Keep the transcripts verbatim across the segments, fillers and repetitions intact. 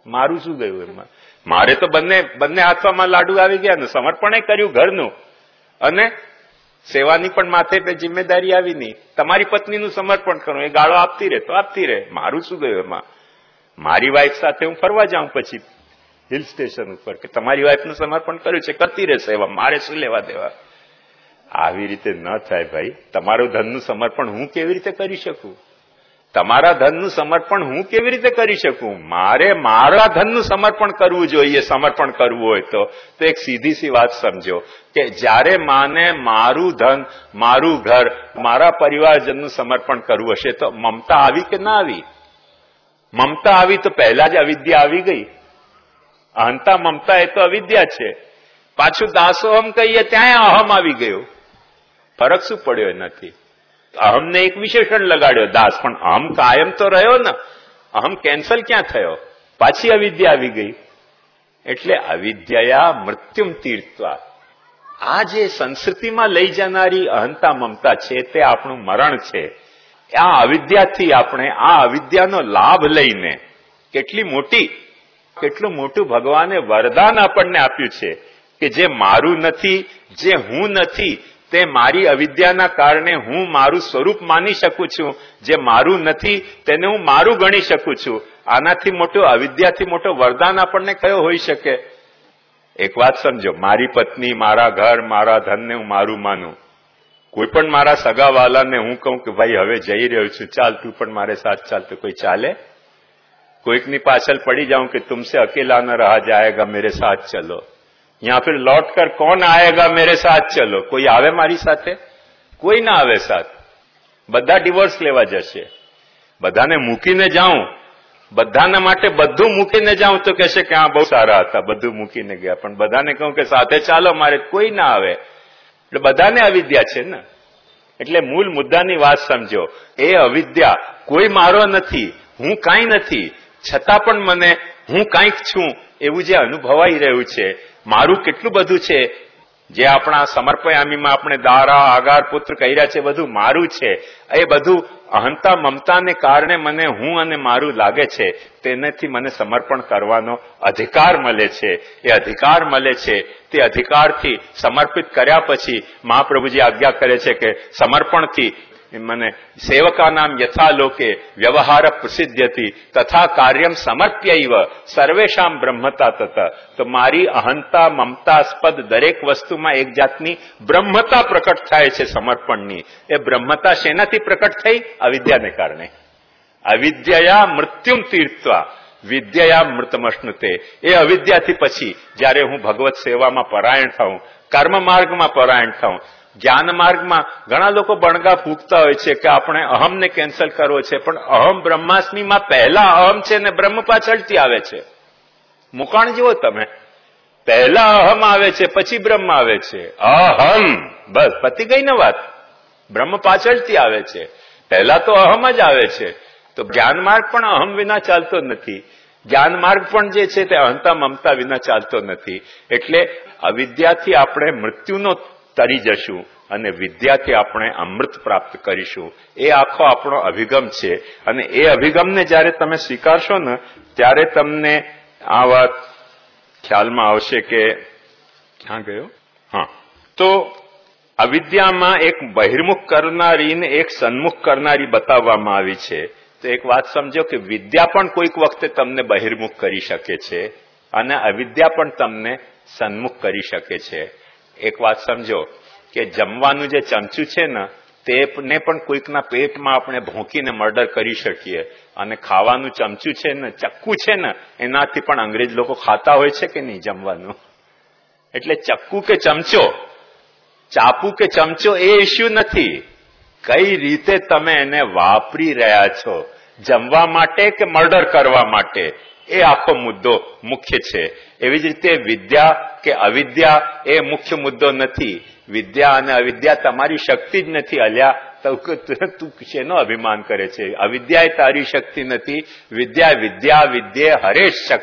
મારું શું ગયું એમાં? મારે તો બંને બંને હાથમાં લાડુ આવી ગયા ને, સમર્પણ કર્યું ઘરનું અને સેવાની પણ માથે પે જિમ્મેદારી આવી નહીં. તમારી પત્નીનું સમર્પણ કરું, એ ગાળો આપતી રહે તો આપતી રહે, મારું શું ગયું એમાં? મારી વાઈફ સાથે હું ફરવા જાઉં પછી હિલ સ્ટેશન ઉપર કે તમારી વાઈફનું સમર્પણ કર્યું છે, કરતી રહે સેવા, મારે શું લેવા દેવા? આવી રીતે ન થાય ભાઈ. તમારું ધનનું સમર્પણ હું કેવી રીતે કરી શકું? તમારા ધનનું સમર્પણ હું કેવી રીતે કરી શકું? મારે મારા ધનનું સમર્પણ કરવું જોઈએ. સમર્પણ કરવું હોય તો તો એક સીધી સી વાત સમજો કે જ્યારે માને મારું ધન, મારું ઘર, મારા પરિવારજનનું સમર્પણ કરવું હશે તો મમતા આવી કે ના આવી? મમતા આવી તો પહેલા જ અવિદ્યા આવી ગઈ. અહંતા મમતા એ તો અવિદ્યા છે. પાછું દાસોહમ કહીએ ત્યાં અહમ આવી ગયો. ફરક શું પડ્યો? નથી. અહમને એક વિશેષણ લગાડ્યો દાસ, પણ અહમ કાયમ તો રહ્યો ને. અહમ કેન્સલ ક્યાં થયો? પાછી અવિદ્યા આવી ગઈ. એટલે અવિદ્યા મૃત્યુમ તીર્થવા, આ જે સંસ્કૃતિમાં લઈ જનારી અહંતા મમતા છે તે આપણું મરણ છે. આ અવિદ્યાથી આપણે આ અવિદ્યાનો લાભ લઈને કેટલી મોટી કેટલું મોટું ભગવાને વરદાન આપણને આપ્યું છે કે જે મારું નથી, જે હું નથી, તે મારી અવિદ્યાના કારણે હું મારું સ્વરૂપ માની શકું છું. જે મારું નથી તેને હું મારું ગણી શકું છું. આનાથી મોટો, અવિદ્યાથી મોટો વરદાન આપણને કયો હોઈ શકે? એક વાત સમજો, મારી પત્ની, મારા ઘર, મારા ધનને હું મારું માનું. કોઈ પણ મારા સગાવાલાને હું કહું કે ભાઈ હવે જઈ રહ્યો છું, ચાલ તું પણ મારે સાથ ચાલ, તો કોઈ ચાલે? કોઈકની પાછળ પડી જાઉં કે તુમસે અકેલા ન રહા જાયેગા, મેરે સાથ ચલો, યા ફિર લौट कर कौन आएगा मेरे साथ चलो? કોઈ આવે મારી સાથે? કોઈ ના આવે સાથ. બધા ડિવોર્સ લેવા જશે. બધાને મૂકીને જાઉં, બધાના માટે બધું મૂકીને જાઉં તો કહેશે કે હા બહુ સારા હતા, બધું મૂકીને ગયા. પણ બધાને કહું કે સાથે ચાલો મારે, કોઈ ના આવે. એટલે બધાને અવિદ્યા છે ને. એટલે મૂળ મુદ્દાની વાત સમજો. એ અવિદ્યા, કોઈ મારો નથી, હું કાંઈ નથી, છતાં પણ મને હું કાંઈક છું એવું જે અનુભવાઈ રહ્યું છે, મારું કેટલું બધું છે, જે આપણા સમર્પયામીમાં આપણે દારા, આગાર, પુત્ર કહ્યા છે, બધું મારું છે. એ બધું અહંતા મમતાને કારણે મને હું અને મારું લાગે છે. તેનાથી મને સમર્પણ કરવાનો અધિકાર મળે છે. એ અધિકાર મળે છે, તે અધિકારથી સમર્પિત કર્યા પછી મહાપ્રભુજી આજ્ઞા કરે છે કે સમર્પણથી મને સેવકાનામ યથા લોકે વ્યવહાર પ્રસિદ્ધ્યતિ તથા કાર્યમ સમર્પ્યૈવ સર્વેશામ બ્રહ્મતા તત. તો મારી અહંતા મમતાસ્પદ દરેક વસ્તુમાં એક જાતની બ્રહ્મતા પ્રકટ થાય છે સમર્પણની. એ બ્રહ્મતા શેનાથી પ્રકટ થઈ? અવિદ્યાને કારણે. અવિદ્યા મૃત્યુમ તીર્થવા વિદ્યા મૃતમશ્નુતે. એ અવિદ્યાથી પછી જયારે હું ભગવત સેવામાં પરાયણ થાઉં, કર્મ માર્ગમાં પરાયણ થાઉં, જ્ઞાન માર્ગમાં ઘણા લોકો બણગા ફૂંકતા હોય છે કે આપણે અહમને કેન્સલ કરવો છે, પણ અહમ બ્રહ્માસ્મિમાં પહેલા અહમ છે ને બ્રહ્મ પાછળથી આવે છે. મુકાણ જુઓ તમે, પહેલા અહમ આવે છે પછી બ્રહ્મ આવે છે. અહમ, બસ પતી ગઈ ને વાત. બ્રહ્મ પાછળથી આવે છે, પહેલા તો અહમ જ આવે છે. તો જ્ઞાન માર્ગ પણ અહમ વિના ચાલતો નથી. જ્ઞાન માર્ગ પણ જે છે તે અહંતા મમતા વિના ચાલતો નથી. એટલે અવિદ્યાથી આપણે મૃત્યુનો તરી જશું અને વિદ્યાથી આપણે અમૃત પ્રાપ્ત કરીશું. એ આખો આપણો અભિગમ છે. અને એ અભિગમને જયારે તમે સ્વીકારશો ને ત્યારે તમને આ વાત ખ્યાલમાં આવશે કે ક્યાં ગયો? હા, તો અવિદ્યામાં એક બહિર્મુખ કરનારી ને એક સન્મુખ કરનારી બતાવવામાં આવી છે. તો એક વાત સમજો કે વિદ્યા પણ કોઈક વખતે તમને બહિર્મુખ કરી શકે છે અને અવિદ્યા પણ તમને સન્મુખ કરી શકે છે. એક વાત સમજો કે જમવાનું જે ચમચું છે ને તેને પણ કોઈકના પેટમાં આપણે ભોંકીને મર્ડર કરી શકીએ, અને ખાવાનું ચમચું છે ને, ચક્કુ છે ને, એનાથી પણ અંગ્રેજ લોકો ખાતા હોય છે કે નહીં જમવાનું. એટલે ચક્કુ કે ચમચો, ચાપુ કે ચમચો એ ઇસ્યુ નથી, કઈ રીતે તમે એને વાપરી રહ્યા છો, જમવા માટે કે મર્ડર કરવા માટે, એ આખો મુદ્દો મુખ્ય છે. એવી જ રીતે વિદ્યા કે અવિદ્યા એ મુખ્ય મુદ્દો નથી. વિદ્યા અને અવિદ્યા તમારી શક્તિ જ નથી. અલ્યા તું શેનો અભિમાન કરે છે? અવિદ્યા એ તારી શક્તિ નથી. વિદ્યા વિદ્યા વિદ્યા હરેશ શક્તિ,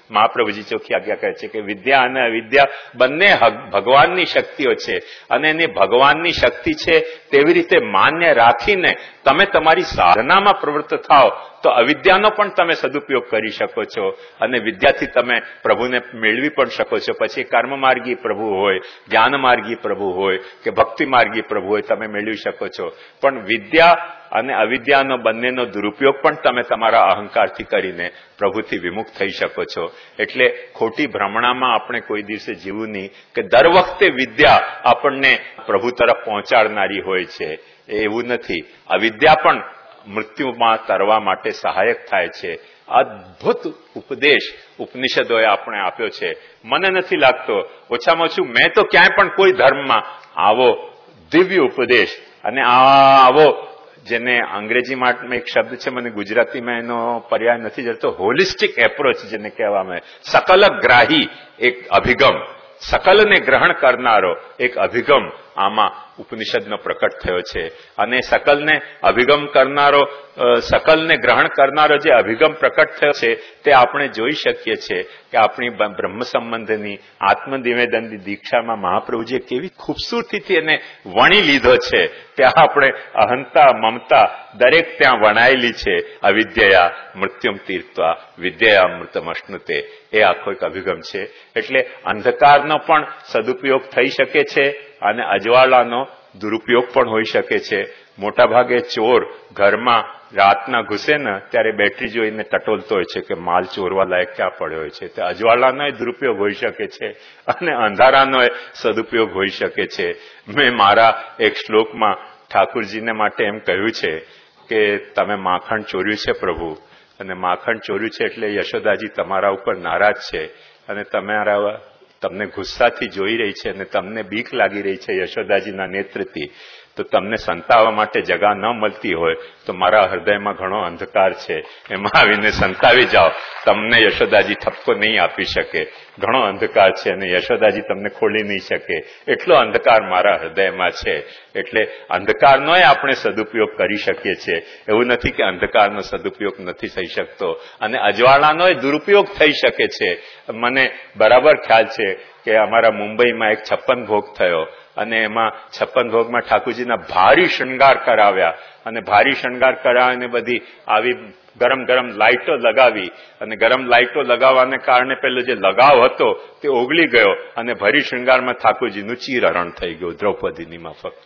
મહાપ્રભુજી ચોખ્ખી આજ્ઞા કહે છે કે વિદ્યા અને અવિદ્યા બંને ભગવાનની શક્તિઓ છે અને એની ભગવાનની શક્તિ છે તેવી રીતે માન્ય રાખીને તમે તમારી સાધનામાં પ્રવૃત્ત થાઓ તો અવિદ્યાનો પણ તમે સદુપયોગ કરી શકો છો અને વિદ્યાથી તમે પ્રભુને મેળવી પણ શકો છો. પછી કર્મ માર્ગી પ્રભુ હોય, જ્ઞાન માર્ગી પ્રભુ હોય કે ભક્તિ માર્ગી પ્રભુ હોય, તમે મેળવી શકો છો. પણ વિદ્યા અને અવિદ્યાનો બંનેનો દુરુપયોગ પણ તમે તમારા અહંકારથી કરીને પ્રભુથી વિમુખ થઈ શકો છો. એટલે ખોટી ભ્રમણામાં આપણે કોઈ દિવસે જીવવું નહીં કે દર વખતે વિદ્યા આપણને પ્રભુ તરફ પહોંચાડનારી હોય છે, એવું નથી. અવિદ્યા પણ મૃત્યુમાં તરવા માટે સહાયક થાય છે. અદ્ભુત ઉપદેશ ઉપનિષદોએ આપણે આપ્યો છે. મને નથી લાગતો, ઓછામાં ઓછું મેં તો ક્યાંય પણ કોઈ ધર્મમાં આવો દિવ્ય ઉપદેશ અને આવો, જેને અંગ્રેજીમાં એક શબ્દ છે, મને ગુજરાતીમાં એનો પર્યાય નથી જતો, હોલિસ્ટિક એપ્રોચ જેને કહેવામાં આવે, સકલગ્રાહી એક અભિગમ, સકલને ગ્રહણ કરનારો એક અભિગમ આમાં ઉપનિષદનો પ્રકટ થયો છે. અને સકલને અભિગમ કરનારો, સકલને ગ્રહણ કરનારો જે અભિગમ પ્રકટ થયો છે તે આપણે જોઈ શકીએ છીએ કે આપણી બ્રહ્મ સંબંધની આત્મનિવેદનની દીક્ષામાં મહાપ્રભુજીએ કેવી ખૂબસૂરતીથી એને વણી લીધો છે. ત્યાં આપણે અહંતા મમતા દરેક ત્યાં વણાયેલી છે. અવિદ્યા મૃત્યુમ તીર્થવા વિદ્યા અમૃતમ અશ્નુતે, એ આખો એક અભિગમ છે. એટલે અંધકારનો પણ સદુપયોગ થઈ શકે છે અને અજવાળાનો દુરુપયોગ પણ હોઈ શકે છે. મોટા ભાગે ચોર ઘરમાં રાતના ઘૂસે ને ત્યારે બેટરી જોઈને ટટોલતો હોય છે કે માલ ચોરવા લાયક ક્યાં પડ્યો હોય છે. તે અજવાળાનો દુરુપયોગ હોઈ શકે છે અને અંધારાનો સદુપયોગ હોઈ શકે છે. મેં મારા એક શ્લોકમાં ઠાકુરજીને માટે એમ કહ્યું છે કે તમે માખણ ચોર્યું છે પ્રભુ, અને માખણ ચોર્યું છે એટલે યશોદાજી તમારા ઉપર નારાજ છે અને તમારા તમને ગુસ્સાથી જોઈ રહી છે અને તમને બીક લાગી રહી છે યશોદાજીના નેત્રથી. તો તમને સંતાવવા માટે જગા ન મળતી હોય તો મારા હૃદયમાં ઘણો અંધકાર છે, એમાં આવીને સંતાવી જાઓ. તમને યશોદાજી ઠપકો નહીં આપી શકે, ઘણો અંધકાર છે અને યશોદાજી તમને ખોલી નહીં શકે, એટલો અંધકાર મારા હૃદયમાં છે. એટલે અંધકારનો આપણે સદુપયોગ કરી શકીએ છીએ. એવું નથી કે અંધકારનો સદુપયોગ નથી થઈ શકતો, અને અજવાળાનો દુરુપયોગ થઈ શકે છે. મને બરાબર ખ્યાલ છે કે અમારા મુંબઈમાં એક છપ્પન ભોગ થયો અને એમાં છપ્પન ભોગમાં ઠાકુરજીના ભારી શણગાર કરાવ્યા અને ભારી શણગાર કરાવીને બધી આવી ગરમ ગરમ લાઇટો લગાવી અને ગરમ લાઇટો લગાવવાને કારણે પેલો જે લગાવ હતો તે ઓગળી ગયો અને ભરી શણગારમાં ઠાકુરજીનું ચીરહરણ થઈ ગયું દ્રૌપદીની માફક.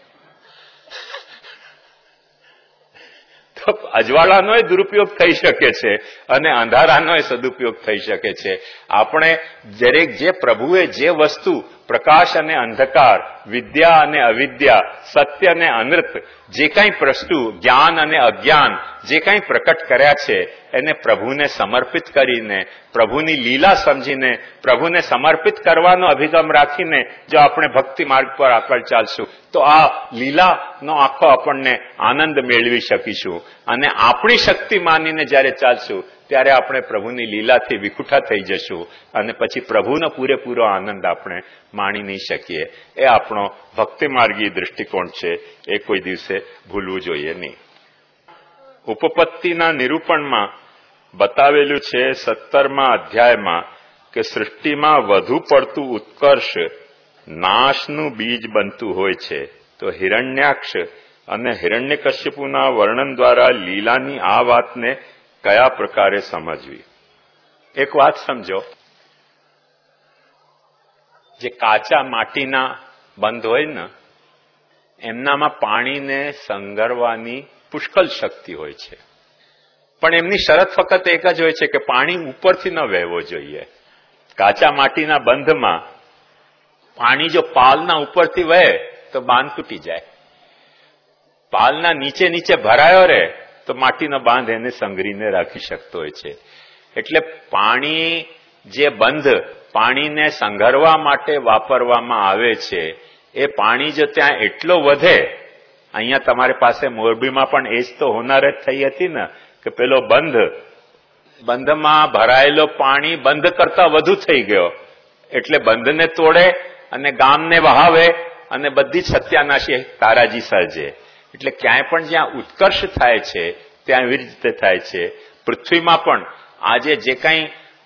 તો અજવાળાનો દુરુપયોગ થઈ શકે છે અને અંધારાનો સદુપયોગ થઈ શકે છે. આપણે દરેક જે પ્રભુએ જે વસ્તુ પ્રકાશ અને અંધકાર, વિદ્યા અને અવિદ્યા, સત્ય અને અનૃત, જે કંઈ પ્રશ્નો, જ્ઞાન અને અજ્ઞાન જે કંઈ પ્રકટ કર્યા છે એને પ્રભુને સમર્પિત કરીને, પ્રભુની લીલા સમજીને, પ્રભુને સમર્પિત કરવાનો અભિગમ રાખીને જો આપણે ભક્તિ માર્ગ પર આગળ ચાલશું તો આ લીલાનો આખો આપણને આનંદ મેળવી શકીશું. અને આપણી શક્તિ માનીને જયારે ચાલશું ત્યારે આપણે પ્રભુની લીલાથી વિખુટા થઈ જશું અને પછી પ્રભુનો પૂરેપૂરો આનંદ આપણે માણી નહીં શકીએ. એ આપણો ભક્તિ માર્ગી દૃષ્ટિકોણ છે, એ કોઈ દિવસે ભૂલવું જોઈએ નહીં. ઉપપત્તિના નિરૂપણમાં બતાવેલું છે સત્તરમા અધ્યાયમાં કે સૃષ્ટિમાં વધુ પડતું ઉત્કર્ષ નાશનું બીજ બનતું હોય છે. તો હિરણ્યાક્ષ અને હિરણ્યકશ્યપુના વર્ણન દ્વારા લીલાની આ વાતને કયા પ્રકારે સમજવી? એક વાત સમજો, જે કાચા માટીના બંધ હોય ને એમનામાં પાણીને સંગરવાની પુષ્કળ શક્તિ હોય છે, પણ એમની શરત ફક્ત એક જ હોય છે કે પાણી ઉપરથી ન વહેવો જોઈએ. કાચા માટીના બંધમાં પાણી જો પાલના ઉપરથી વહે તો બાંધ તૂટી જાય, પાલના નીચે નીચે ભરાયો રહે તો માટીનો બાંધ એને સંગરીને રાખી શકતો હોય છે. એટલે પાણી જે બંધ પાણીને સંઘરવા માટે વાપરવામાં આવે છે એ પાણી જો ત્યાં એટલો વધે, અહીંયા તમારી પાસે મોરબીમાં પણ એ જ તો હોનાર જ થઈ હતી ને કે પેલો બંધ બંધમાં ભરાયેલો પાણી બંધ કરતા વધુ થઈ ગયો એટલે બંધને તોડે અને ગામને વહાવે અને બધી જ સત્યાનાશી તારાજી સર્જે. એટલે ક્યાંય પણ જ્યાં ઉત્કર્ષ થાય છે ત્યાં એવી રીતે થાય છે. પૃથ્વીમાં પણ આજે જે કંઈ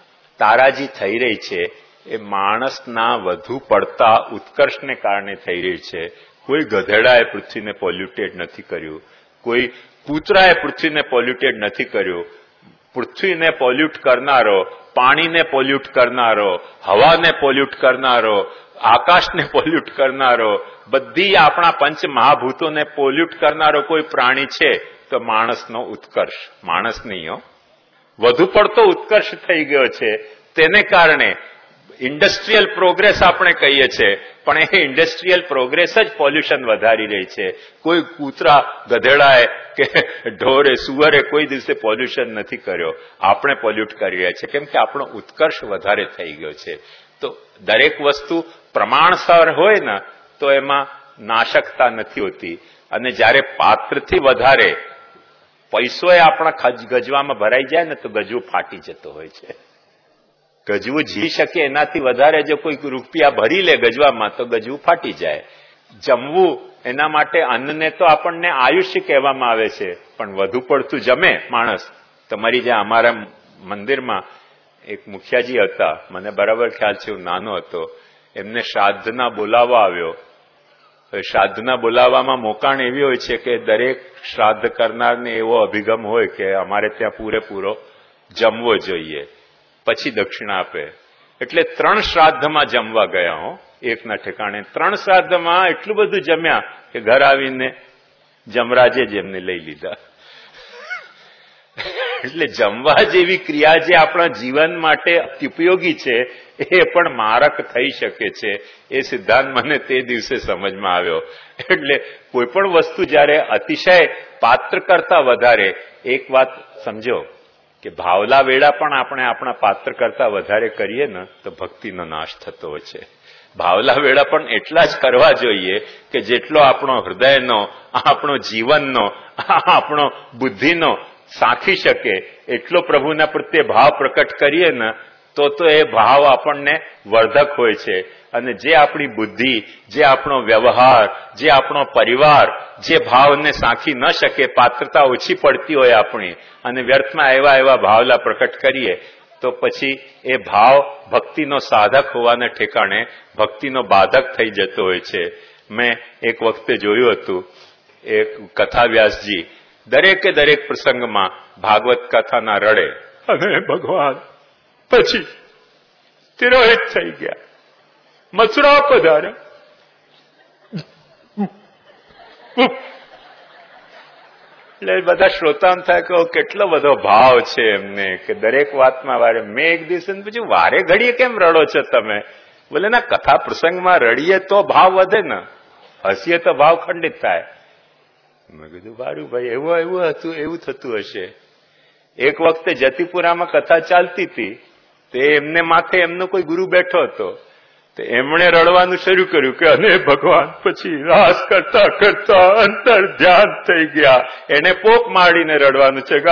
તારાજી થઈ રહી છે એ માણસના વધુ પડતા ઉત્કર્ષને કારણે થઈ રહી છે. કોઈ ગધેડાએ પૃથ્વીને પોલ્યુટેડ નથી કર્યું, કોઈ કૂતરાએ પૃથ્વીને પોલ્યુટેડ નથી કર્યું. પૃથ્વીને પોલ્યુટ કરનારો, પાણીને પોલ્યુટ કરનારો, હવાને પોલ્યુટ કરનારો, આકાશને પોલ્યુટ કરનારો, બધી આપણા પંચ મહાભૂતોને પોલ્યુટ કરનારો કોઈ પ્રાણી છે તો માણસનો ઉત્કર્ષ. માણસ નહીં, વધુ પડતો ઉત્કર્ષ થઈ ગયો છે. તેને કારણે ઇન્ડસ્ટ્રીયલ પ્રોગ્રેસ આપણે કહીએ છીએ, પણ એ ઇન્ડસ્ટ્રીયલ પ્રોગ્રેસ જ પોલ્યુશન વધારી રહી છે. કોઈ કૂતરા, ગધેડાએ કે ઢોરે, સુવરે કોઈ દિવસે પોલ્યુશન નથી કર્યો. આપણે પોલ્યુટ કરી રહ્યા છીએ, કેમ કે આપણો ઉત્કર્ષ વધારે થઈ ગયો છે. તો દરેક વસ્તુ પ્રમાણસર હોય ને તો એમાં નાશકતા નથી હોતી. અને જયારે પાત્રથી વધારે પૈસો એ આપણા ગજવામાં ભરાઈ જાય ને તો ગજવું ફાટી જતો હોય છે. ગજવું જીવી શકે એનાથી વધારે જો કોઈ રૂપિયા ભરી લે ગજવામાં તો ગજવું ફાટી જાય. જમવું એના માટે અન્નને તો આપણને આયુષ્ય કહેવામાં આવે છે, પણ વધુ પડતું જમે માણસ. તમારી જ્યાં અમારા મંદિરમાં એક મુખિયાજી હતા, મને બરાબર ખ્યાલ છે, હું નાનો હતો, એમને શ્રાદ્ધના બોલાવવા આવ્યો. શ્રાદ્ધના બોલાવવામાં મોકાણ એવી હોય છે કે દરેક શ્રાદ્ધ કરનારને એવો અભિગમ હોય કે અમારે ત્યાં પૂરેપૂરો જમવો જોઈએ, પછી દક્ષિણા આપે. એટલે ત્રણ શ્રાદ્ધમાં જમવા ગયા હો, એકના ઠેકાણે. ત્રણ શ્રાદ્ધમાં એટલું બધું જમ્યા કે ઘર આવીને જમરાજે જ એમને લઈ લીધા. એટલે જમવા જેવી ક્રિયા જે આપણા જીવન માટે ઉપયોગી છે એ પણ મારક થઈ શકે છે. એ સિદ્ધાંત મને તે દિવસે સમજમાં આવ્યો. એટલે કોઈ પણ વસ્તુ જયારે અતિશય પાત્ર કરતા વધારે, એક વાત સમજો કે ભાવલા વેળા પણ આપણે આપણા પાત્ર કરતા વધારે કરીએ ને તો ભક્તિનો નાશ થતો હોય છે. ભાવલા વેળા પણ એટલા જ કરવા જોઈએ કે જેટલો આપણો હૃદયનો, આપણો જીવનનો, આપણો બુદ્ધિનો સાખી શકે એટલો પ્રભુના પ્રત્યે ભાવ પ્રકટ કરીએ ને તો તો એ ભાવ આપણને વર્ધક હોય છે. અને જે આપણી બુદ્ધિ, જે આપણો વ્યવહાર, જે આપણો પરિવાર જે ભાવને સાંખી ન શકે, પાત્રતા ઓછી પડતી હોય આપણી, અને વ્યર્થમાં એવા એવા ભાવલા પ્રકટ કરીએ તો પછી એ ભાવ ભક્તિનો સાધક હોવાને ઠેકાણે ભક્તિનો બાધક થઈ જતો હોય છે. મેં એક વખતે જોયું હતું, એક કથાવ્યાસજી દરેકે દરેક પ્રસંગમાં ભાગવત કથાના રડે, અને ભગવાન પછી તિરોહિત થઈ ગયા, મથુરા પધાર્યા. એટલે બધા શ્રોતાન થાય કે કેટલો બધો ભાવ છે એમને, કે દરેક વાતમાં વારે. મેં એક દિવસે પૂછ્યું, વારે ઘડીએ કેમ રડો છો તમે? બોલે ના, કથા પ્રસંગમાં રડીએ તો ભાવ વધે ને, હસીએ તો ભાવ ખંડિત થાય. મેં કીધું વારું ભાઈ, એવું એવું હતું, એવું થતું હશે. એક વખતે જતીપુરામાં કથા ચાલતી હતી, તે એમને માથે એમનો કોઈ ગુરુ બેઠો હતો, તો એમણે રડવાનું શરૂ કર્યું કે અને ભગવાન પછી રાસ કરતા કરતા અંતર ધ્યાન થઈ ગયા. એને પોક મારીને રડવાનું છે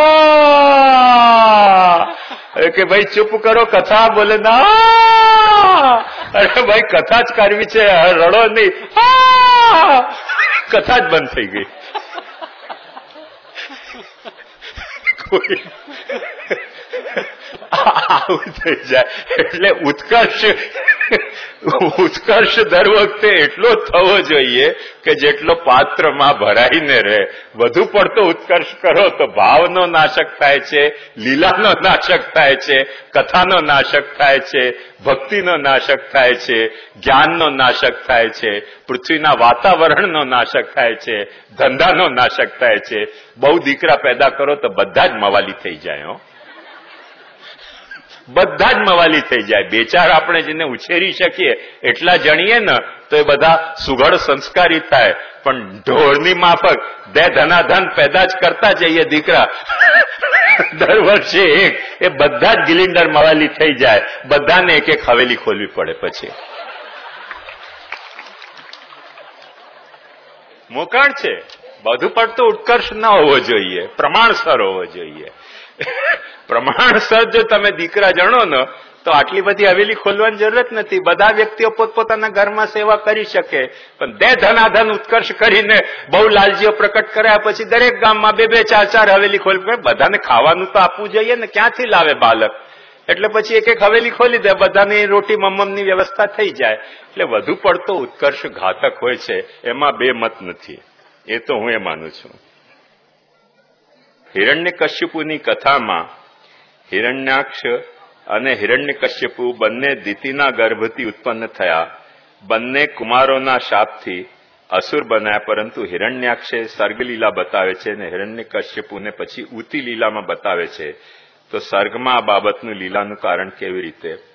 કે ભાઈ ચૂપ કરો, કથા. બોલે ના, અરે ભાઈ કથા જ કરવી છે, રડો નહીં. કથા જ બંધ થઈ ગઈ. આવું થઈ જાય. એટલે ઉત્કર્ષ ઉત્કર્ષ દર વખતે એટલો થવો જોઈએ કે જેટલો પાત્રમાં ભરાઈને રહે. વધુ પડતો ઉત્કર્ષ કરો તો ભાવનો નાશક થાય છે, લીલાનો નાશક થાય છે, કથાનો નાશક થાય છે, ભક્તિનો નાશક થાય છે, જ્ઞાનનો નાશક થાય છે, પૃથ્વીના વાતાવરણનો નાશક થાય છે, ધંધાનો નાશક થાય છે. બહુ દીકરા પેદા કરો તો બધા જ મવાલી થઈ જાય. હો, બધા જ મવાલી થઈ જાય. બે ચાર આપણે જેને ઉછેરી શકીએ એટલા જણીએ ને તો એ બધા સુઘડ સંસ્કારી થાય. પણ ઢોરની માફક બે ધનાધન પેદા જ કરતા જઈએ દીકરા દર વર્ષે એક, એ બધા જ ગિલિન્ડર મવાલી થઈ જાય. બધાને એક એક હવેલી ખોલવી પડે. પછી મોકાણ છે. બધું પડતો ઉત્કર્ષ ન હોવો જોઈએ, પ્રમાણસર હોવો જોઈએ. પ્રમાણસર જો તમે દીકરા જણો ને તો આટલી બધી હવેલી ખોલવાની જરૂરત નથી. બધા વ્યક્તિઓ પોતપોતાના ઘરમાં સેવા કરી શકે. પણ બે ધનાધન ઉત્કર્ષ કરીને બહુ લાલજીઓ પ્રકટ કર્યા પછી દરેક ગામમાં બે બે ચાર ચાર હવેલી ખોલવી. બધાને ખાવાનું તો આપવું જોઈએ ને, ક્યાંથી લાવે બાલક? એટલે પછી એક એક હવેલી ખોલી દે, બધાની રોટી મમ્મમની વ્યવસ્થા થઈ જાય. એટલે વધુ પડતો ઉત્કર્ષ ઘાતક હોય છે, એમાં બે મત નથી. એ તો હું એ માનું છું. હિરણ્યકશ્યપુની કથામાં હિરણ્યાક્ષ અને હિરણ્યકશ્યપુ બંને દિતિના ગર્ભથી ઉત્પન્ન થયા. બંને કુમારોના શાપથી અસુર બન્યા, પરંતુ હિરણ્યાક્ષે સર્ગલીલા બતાવે છે અને હિરણ્યકશ્યપુને પછી ઉતિ લીલામાં બતાવે છે. તો સર્ગમાં આ બાબતનું લીલાનું કારણ કેવી રીતે?